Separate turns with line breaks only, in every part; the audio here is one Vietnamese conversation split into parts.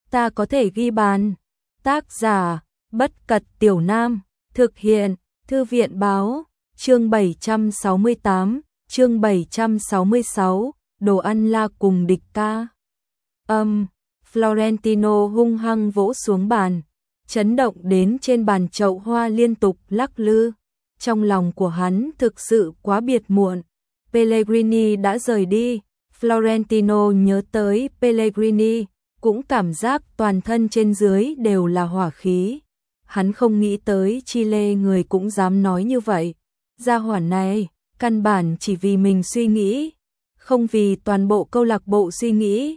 ta có thể ghi bàn. Tác giả, Bất Cật Tiểu Nam, thực hiện, Thư viện Báo, chương 766, đồ ăn la cùng địch ca. Florentino hung hăng vỗ xuống bàn, chấn động đến trên bàn chậu hoa liên tục lắc lư. Trong lòng của hắn thực sự quá biệt muộn. Pellegrini đã rời đi, Florentino nhớ tới Pellegrini, cũng cảm giác toàn thân trên dưới đều là hỏa khí. Hắn không nghĩ tới Chile người cũng dám nói như vậy. Gia hỏa này, căn bản chỉ vì mình suy nghĩ, không vì toàn bộ câu lạc bộ suy nghĩ.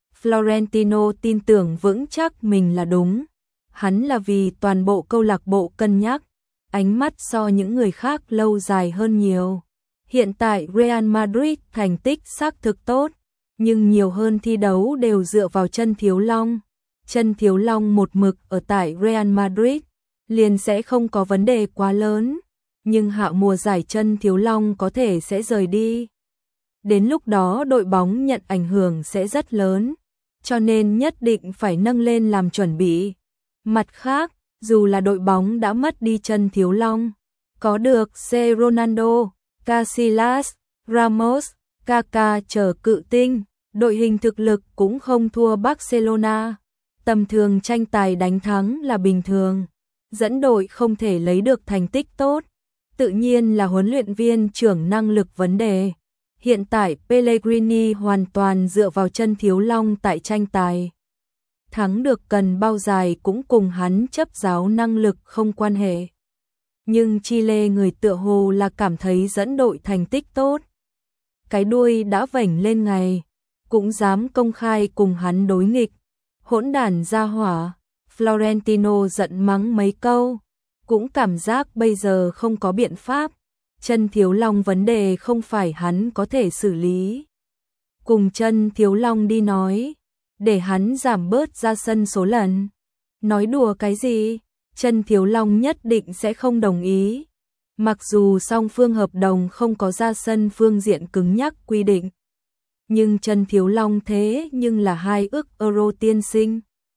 Florentino tin tưởng vững chắc mình là đúng. Hắn là vì toàn bộ câu lạc bộ cân nhắc, ánh mắt so những người khác lâu dài hơn nhiều. Hiện tại Real Madrid thành tích xác thực tốt, nhưng nhiều hơn thi đấu đều dựa vào chân Thiếu Long. Chân Thiếu Long một mực ở tại Real Madrid, liền sẽ không có vấn đề quá lớn, nhưng hạ mùa giải chân Thiếu Long có thể sẽ rời đi. Đến lúc đó đội bóng nhận ảnh hưởng sẽ rất lớn, cho nên nhất định phải nâng lên làm chuẩn bị. Mặt khác, dù là đội bóng đã mất đi chân Thiếu Long, có được C. Ronaldo, Casillas, Ramos, Kaká chờ cự tinh, đội hình thực lực cũng không thua Barcelona. Tầm thường tranh tài đánh thắng là bình thường, dẫn đội không thể lấy được thành tích tốt, tự nhiên là huấn luyện viên trưởng năng lực vấn đề. Hiện tại Pellegrini hoàn toàn dựa vào chân Thiếu Long tại tranh tài. Thắng được cần bao dài cũng cùng hắn chấp giáo năng lực không quan hệ. Nhưng Chile người tựa hồ là cảm thấy dẫn đội thành tích tốt. Cái đuôi đã vểnh lên ngày, cũng dám công khai cùng hắn đối nghịch. Hỗn đản gia hỏa, Florentino giận mắng mấy câu, cũng cảm giác bây giờ không có biện pháp. Chân Thiếu Long vấn đề không phải hắn có thể xử lý. Cùng chân Thiếu Long đi nói, để hắn giảm bớt ra sân số lần. Nói đùa cái gì? Chân Thiếu Long nhất định sẽ không đồng ý. Mặc dù song phương hợp đồng không có ra sân phương diện cứng nhắc quy định, nhưng chân Thiếu Long thế nhưng là 2 ức euro tiên sinh.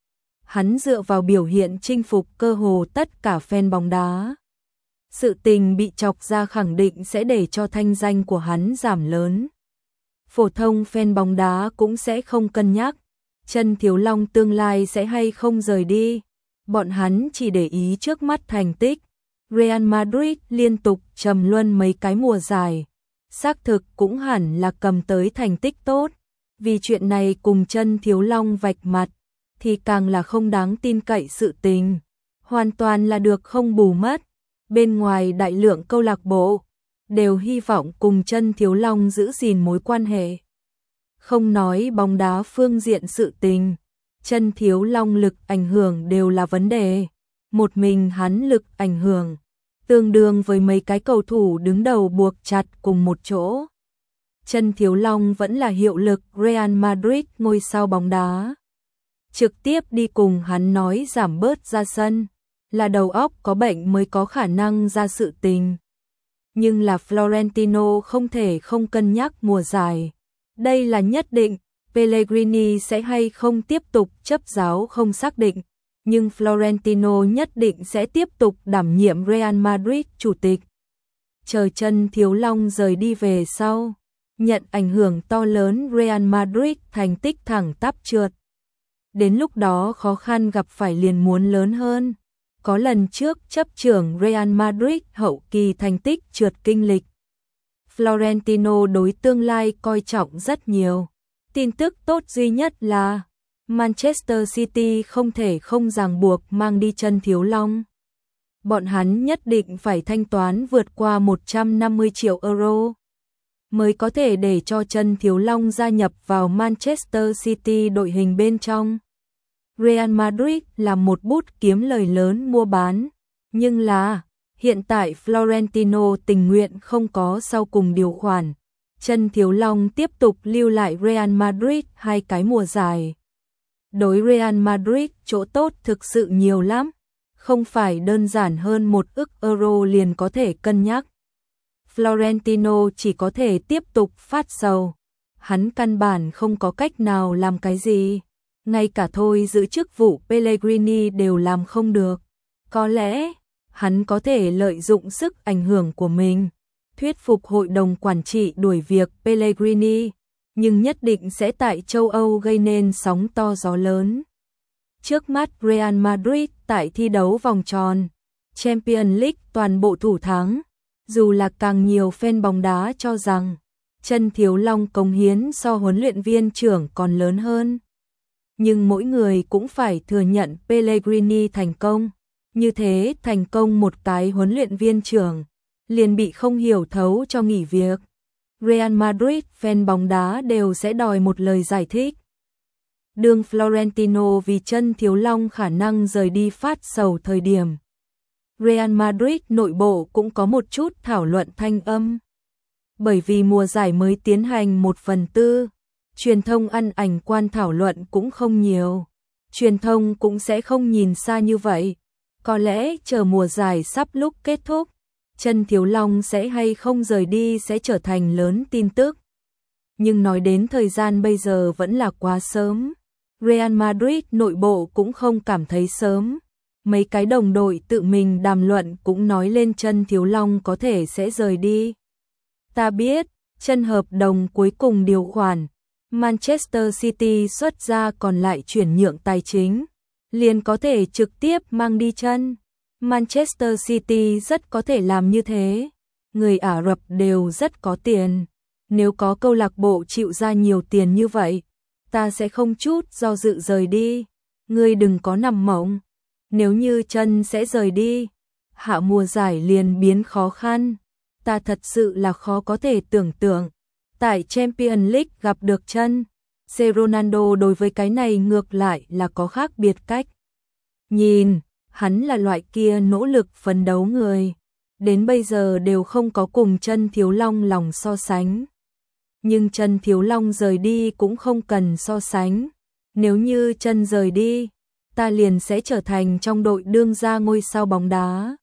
Hắn dựa vào biểu hiện chinh phục cơ hồ tất cả fan bóng đá. Sự tình bị chọc ra khẳng định sẽ để cho thanh danh của hắn giảm lớn. Phổ thông fan bóng đá cũng sẽ không cân nhắc chân Thiếu Long tương lai sẽ hay không rời đi. Bọn hắn chỉ để ý trước mắt thành tích. Real Madrid liên tục trầm luân mấy cái mùa giải, xác thực cũng hẳn là cầm tới thành tích tốt. Vì chuyện này cùng chân Thiếu Long vạch mặt, thì càng là không đáng tin cậy sự tình. Hoàn toàn là được không bù mất. Bên ngoài đại lượng câu lạc bộ đều hy vọng cùng chân Thiếu Long giữ gìn mối quan hệ. Không nói bóng đá phương diện sự tình, chân Thiếu Long lực ảnh hưởng đều là vấn đề. Một mình hắn lực ảnh hưởng tương đương với mấy cái cầu thủ đứng đầu buộc chặt cùng một chỗ. Chân Thiếu Long vẫn là hiệu lực Real Madrid ngôi sao bóng đá. Trực tiếp đi cùng hắn nói giảm bớt ra sân, là đầu óc có bệnh mới có khả năng ra sự tình. Nhưng là Florentino không thể không cân nhắc mùa giải. Đây là nhất định, Pellegrini sẽ hay không tiếp tục chấp giáo không xác định, nhưng Florentino nhất định sẽ tiếp tục đảm nhiệm Real Madrid chủ tịch. Chờ chân Thiếu Long rời đi về sau, nhận ảnh hưởng to lớn Real Madrid thành tích thẳng tắp trượt. Đến lúc đó khó khăn gặp phải liền muốn lớn hơn. Có lần trước chấp trưởng Real Madrid hậu kỳ thành tích trượt kinh lịch. Florentino đối tương lai coi trọng rất nhiều. Tin tức tốt duy nhất là Manchester City không thể không ràng buộc mang đi chân Thiếu Long. Bọn hắn nhất định phải thanh toán vượt qua 150 triệu euro mới có thể để cho chân Thiếu Long gia nhập vào Manchester City đội hình bên trong. Real Madrid là một bút kiếm lời lớn mua bán, nhưng là hiện tại Florentino tình nguyện không có sau cùng điều khoản. Chân Thiếu Long tiếp tục lưu lại Real Madrid 2 cái mùa dài. Đối Real Madrid chỗ tốt thực sự nhiều lắm, không phải đơn giản hơn 1 ức euro liền có thể cân nhắc. Florentino chỉ có thể tiếp tục phát sầu. Hắn căn bản không có cách nào làm cái gì. ngay cả thôi giữ chức vụ Pellegrini đều làm không được. Có lẽ, hắn có thể lợi dụng sức ảnh hưởng của mình, thuyết phục hội đồng quản trị đuổi việc Pellegrini, nhưng nhất định sẽ tại châu Âu gây nên sóng to gió lớn. Trước mắt Real Madrid tại thi đấu vòng tròn Champions League toàn bộ thủ thắng, dù là càng nhiều fan bóng đá cho rằng Chân Thiếu Long cống hiến so huấn luyện viên trưởng còn lớn hơn. Nhưng mỗi người cũng phải thừa nhận Pellegrini thành công, như thế thành công một cái huấn luyện viên trưởng, liền bị không hiểu thấu cho nghỉ việc. Real Madrid fan bóng đá đều sẽ đòi một lời giải thích. Đường Florentino vì Chân Thiếu Long khả năng rời đi phát sầu thời điểm. Real Madrid nội bộ cũng có một chút thảo luận thanh âm. Bởi vì mùa giải mới tiến hành 1/4, truyền thông ăn ảnh quan thảo luận cũng không nhiều. Truyền thông cũng sẽ không nhìn xa như vậy. Có lẽ chờ mùa giải sắp lúc kết thúc, Chân Thiếu Long sẽ hay không rời đi sẽ trở thành lớn tin tức. Nhưng nói đến thời gian bây giờ vẫn là quá sớm. Real Madrid nội bộ cũng không cảm thấy sớm. Mấy cái đồng đội tự mình đàm luận cũng nói lên Chân Thiếu Long có thể sẽ rời đi. Ta biết, Chân hợp đồng cuối cùng điều khoản, Manchester City xuất ra còn lại chuyển nhượng tài chính, liền có thể trực tiếp mang đi Chân. Manchester City rất có thể làm như thế. Người Ả Rập đều rất có tiền. Nếu có câu lạc bộ chịu ra nhiều tiền như vậy, ta sẽ không chút do dự rời đi. Ngươi đừng có nằm mộng. Nếu như Chân sẽ rời đi, hạ mùa giải liền biến khó khăn. Ta thật sự là khó có thể tưởng tượng. Tại Champions League gặp được Chân, Ronaldo đối với cái này ngược lại là có khác biệt cách. Nhìn, hắn là loại kia nỗ lực phấn đấu người. Đến bây giờ đều không có cùng Chân Thiếu Long lòng so sánh. Nhưng Chân Thiếu Long rời đi cũng không cần so sánh. Nếu như Chân rời đi, ta liền sẽ trở thành trong đội đương gia ngôi sao bóng đá.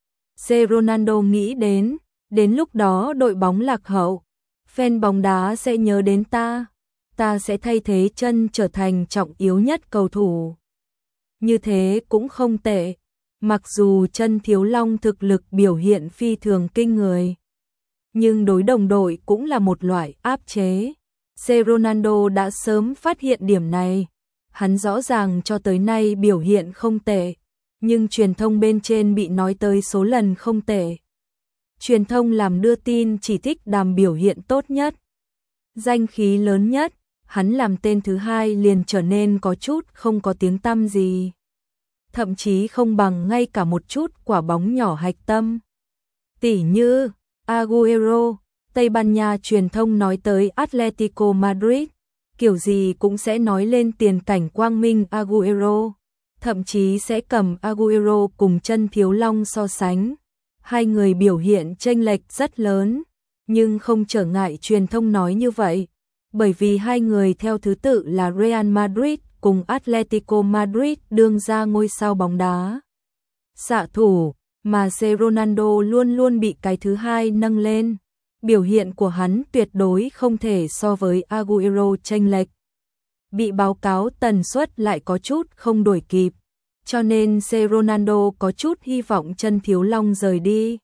Ronaldo nghĩ đến lúc đó đội bóng lạc hậu, fan bóng đá sẽ nhớ đến ta sẽ thay thế Chân trở thành trọng yếu nhất cầu thủ. Như thế cũng không tệ, mặc dù Chân Thiếu Long thực lực biểu hiện phi thường kinh người, nhưng đối đồng đội cũng là một loại áp chế. Ronaldo đã sớm phát hiện điểm này, hắn rõ ràng cho tới nay biểu hiện không tệ, nhưng truyền thông bên trên bị nói tới số lần không tệ. Truyền thông làm đưa tin chỉ thích đàm biểu hiện tốt nhất, danh khí lớn nhất, hắn làm tên thứ hai liền trở nên có chút không có tiếng tăm gì. Thậm chí không bằng ngay cả một chút quả bóng nhỏ hạch tâm. Tỉ như Agüero, Tây Ban Nha truyền thông nói tới Atletico Madrid, kiểu gì cũng sẽ nói lên tiền cảnh quang minh Agüero, thậm chí sẽ cầm Agüero cùng Chân Thiếu Long so sánh. Hai người biểu hiện chênh lệch rất lớn, nhưng không trở ngại truyền thông nói như vậy, bởi vì hai người theo thứ tự là Real Madrid cùng Atletico Madrid đương ra ngôi sao bóng đá. Xạ thủ, mà Ronaldo luôn luôn bị cái thứ hai nâng lên. Biểu hiện của hắn tuyệt đối không thể so với Agüero chênh lệch. Bị báo cáo tần suất lại có chút không đuổi kịp, cho nên Ronaldo có chút hy vọng Chân Thiếu Long rời đi.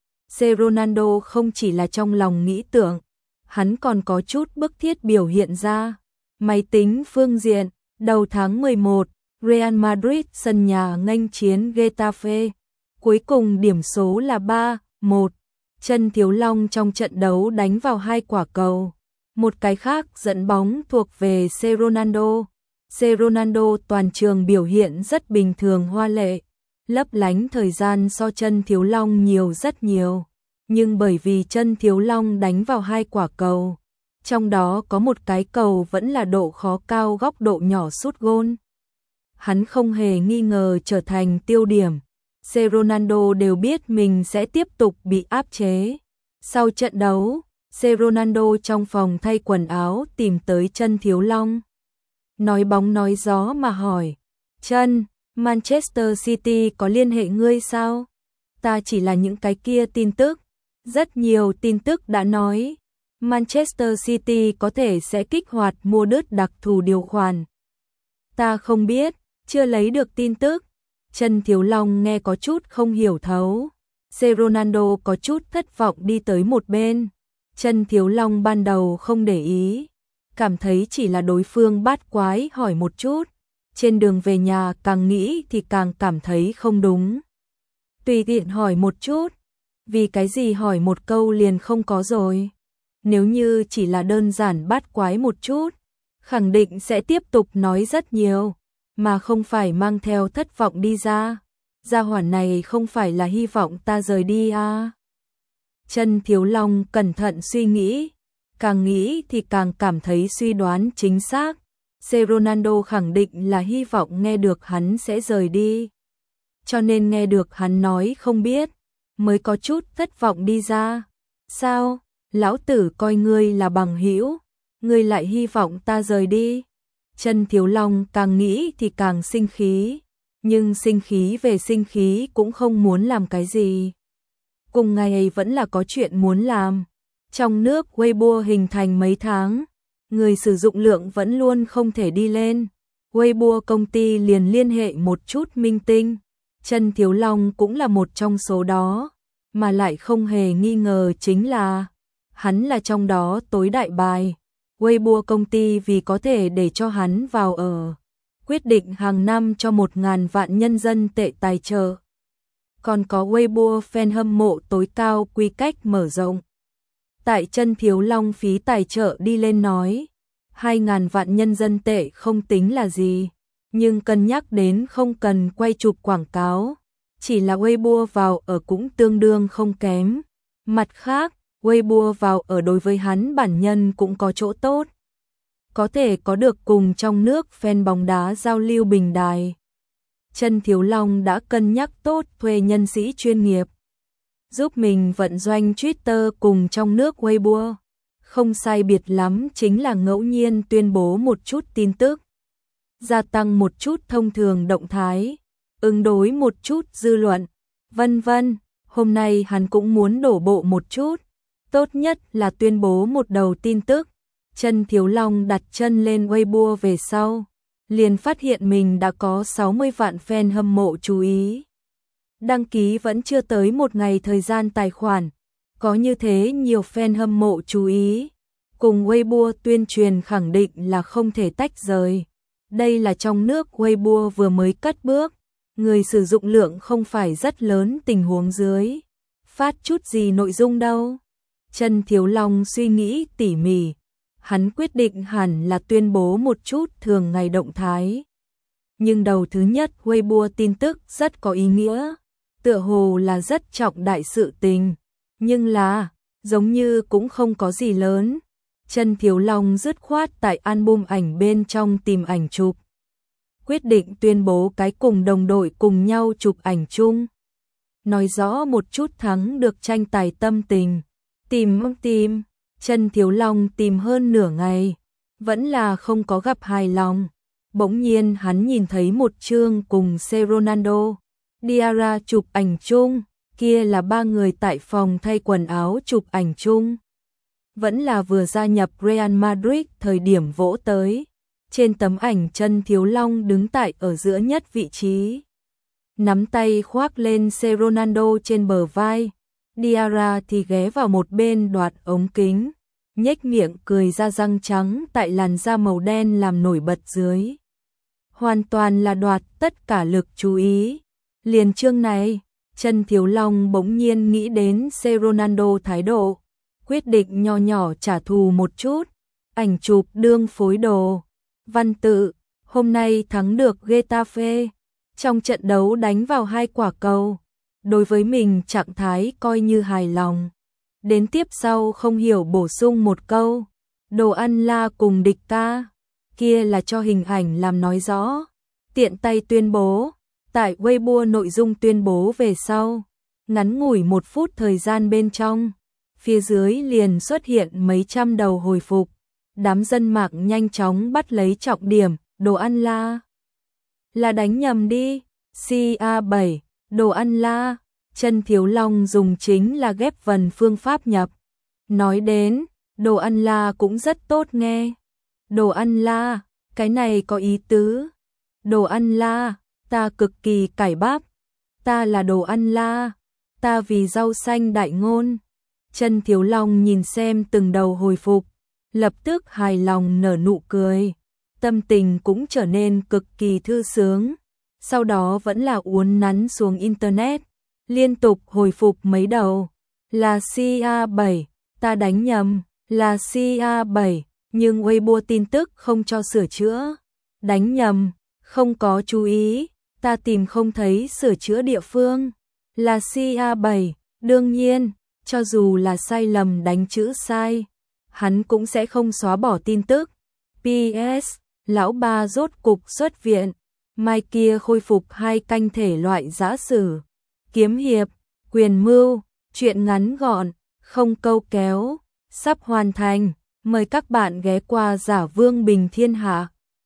Ronaldo không chỉ là trong lòng nghĩ tưởng, hắn còn có chút bức thiết biểu hiện ra. Máy tính phương diện, đầu tháng 11, Real Madrid sân nhà nghênh chiến Getafe. Cuối cùng điểm số là 3-1. Chân Thiếu Long trong trận đấu đánh vào 2 quả cầu. Một cái khác dẫn bóng thuộc về Ronaldo. Ronaldo toàn trường biểu hiện rất bình thường hoa lệ, lấp lánh thời gian so Chân Thiếu Long nhiều rất nhiều. Nhưng bởi vì Chân Thiếu Long đánh vào 2 quả cầu, trong đó có một cái cầu vẫn là độ khó cao góc độ nhỏ sút gôn. Hắn không hề nghi ngờ trở thành tiêu điểm. Ronaldo đều biết mình sẽ tiếp tục bị áp chế. Sau trận đấu, Ronaldo trong phòng thay quần áo tìm tới Chân Thiếu Long. Nói bóng nói gió mà hỏi, Chân, Manchester City có liên hệ ngươi sao? Ta chỉ là những cái kia tin tức. Rất nhiều tin tức đã nói, Manchester City có thể sẽ kích hoạt mua đứt đặc thù điều khoản. Ta không biết, chưa lấy được tin tức. Trần Thiếu Long nghe có chút không hiểu thấu. Ronaldo có chút thất vọng đi tới một bên. Trần Thiếu Long ban đầu không để ý, cảm thấy chỉ là đối phương bát quái hỏi một chút. Trên đường về nhà càng nghĩ thì càng cảm thấy không đúng. Tùy tiện hỏi một chút, vì cái gì hỏi một câu liền không có rồi. Nếu như chỉ là đơn giản bát quái một chút, khẳng định sẽ tiếp tục nói rất nhiều, mà không phải mang theo thất vọng đi ra. Gia hỏa này không phải là hy vọng ta rời đi à? Trần Thiếu Long cẩn thận suy nghĩ, càng nghĩ thì càng cảm thấy suy đoán chính xác. Ronaldo khẳng định là hy vọng nghe được hắn sẽ rời đi. Cho nên nghe được hắn nói không biết, mới có chút thất vọng đi ra. Sao, lão tử coi ngươi là bằng hữu, ngươi lại hy vọng ta rời đi? Trần Thiếu Long càng nghĩ thì càng sinh khí, nhưng sinh khí về sinh khí cũng không muốn làm cái gì. Cùng ngày ấy vẫn là có chuyện muốn làm. Trong nước Weibo hình thành mấy tháng, người sử dụng lượng vẫn luôn không thể đi lên. Weibo công ty liền liên hệ một chút minh tinh. Trần Thiếu Long cũng là một trong số đó, mà lại không hề nghi ngờ chính là hắn là trong đó tối đại bài. Weibo công ty vì có thể để cho hắn vào ở, quyết định hàng năm cho 1.000 vạn nhân dân tệ tài trợ. Còn có Weibo fan hâm mộ tối cao quy cách mở rộng. Tại Trần Thiếu Long phí tài trợ đi lên nói, 2.000 vạn nhân dân tệ không tính là gì, nhưng cân nhắc đến không cần quay chụp quảng cáo, chỉ là Weibo vào ở cũng tương đương không kém. Mặt khác, Weibo vào ở đối với hắn bản nhân cũng có chỗ tốt. Có thể có được cùng trong nước fan bóng đá giao lưu bình đài. Trần Thiếu Long đã cân nhắc tốt thuê nhân sĩ chuyên nghiệp, giúp mình vận doanh Twitter cùng trong nước Weibo. Không sai biệt lắm chính là ngẫu nhiên tuyên bố một chút tin tức, gia tăng một chút thông thường động thái, ứng đối một chút dư luận, vân vân. Hôm nay hắn cũng muốn đổ bộ một chút, tốt nhất là tuyên bố một đầu tin tức. Trần Thiếu Long đặt chân lên Weibo về sau, liền phát hiện mình đã có 60 vạn fan hâm mộ chú ý. Đăng ký vẫn chưa tới một ngày thời gian tài khoản, có như thế nhiều fan hâm mộ chú ý, cùng Weibo tuyên truyền khẳng định là không thể tách rời. Đây là trong nước Weibo vừa mới cất bước, người sử dụng lượng không phải rất lớn tình huống dưới, phát chút gì nội dung đâu. Trần Thiếu Long suy nghĩ tỉ mỉ, hắn quyết định hẳn là tuyên bố một chút thường ngày động thái. Nhưng đầu thứ nhất Weibo tin tức rất có ý nghĩa, tựa hồ là rất trọng đại sự tình, nhưng là, giống như cũng không có gì lớn. Trần Thiếu Long dứt khoát tại album ảnh bên trong tìm ảnh chụp, quyết định tuyên bố cái cùng đồng đội cùng nhau chụp ảnh chung, nói rõ một chút thắng được tranh tài tâm tình. Tìm, Trần Thiếu Long tìm hơn nửa ngày, vẫn là không có gặp hài lòng. Bỗng nhiên hắn nhìn thấy một chương cùng Ronaldo, Diarra chụp ảnh chung, kia là 3 người tại phòng thay quần áo chụp ảnh chung. Vẫn là vừa gia nhập Real Madrid thời điểm vỗ tới. Trên tấm ảnh Trần Thiếu Long đứng tại ở giữa nhất vị trí, nắm tay khoác lên Ronaldo trên bờ vai. Diarra thì ghé vào một bên đoạt ống kính, nhếch miệng cười ra răng trắng tại làn da màu đen làm nổi bật dưới. Hoàn toàn là đoạt tất cả lực chú ý. Liền chương này, Trần Thiếu Long bỗng nhiên nghĩ đến Ronaldo thái độ, quyết định nho nhỏ trả thù một chút. Ảnh chụp đương phối đồ, văn tự, hôm nay thắng được Getafe, trong trận đấu đánh vào 2 quả cầu. Đối với mình trạng thái coi như hài lòng. Đến tiếp sau không hiểu bổ sung một câu, đồ ăn la cùng địch ca, kia là cho hình ảnh làm nói rõ. Tiện tay tuyên bố, tại Weibo nội dung tuyên bố về sau, ngắn ngủi 1 phút thời gian bên trong, phía dưới liền xuất hiện mấy trăm đầu hồi phục. Đám dân mạng nhanh chóng bắt lấy trọng điểm, đồ ăn la là đánh nhầm đi, CA7, đồ ăn la. Trần Thiếu Long dùng chính là ghép vần phương pháp nhập. Nói đến, đồ ăn la cũng rất tốt nghe. Đồ ăn la, cái này có ý tứ, Đồ ăn la, ta cực kỳ cải bắp. Ta là đồ ăn la, ta vì rau xanh đại ngôn. Chân Thiếu Long nhìn xem từng đầu hồi phục, lập tức hài lòng nở nụ cười. Tâm tình cũng trở nên cực kỳ thư sướng. Sau đó vẫn là uốn nắn xuống internet, liên tục hồi phục mấy đầu. Là CA7, ta đánh nhầm, là CA7, nhưng Weibo tin tức không cho sửa chữa. Đánh nhầm, không có chú ý, ta tìm không thấy sửa chữa địa phương. Là CA7, đương nhiên, cho dù là sai lầm đánh chữ sai, hắn cũng sẽ không xóa bỏ tin tức. PS, lão ba rốt cục xuất viện, mai kia khôi phục 2 canh thể loại giã sử, kiếm hiệp, quyền mưu, truyện ngắn gọn, không câu kéo, sắp hoàn thành. Mời các bạn ghé qua Giả Vương Bình Thiên Hạ.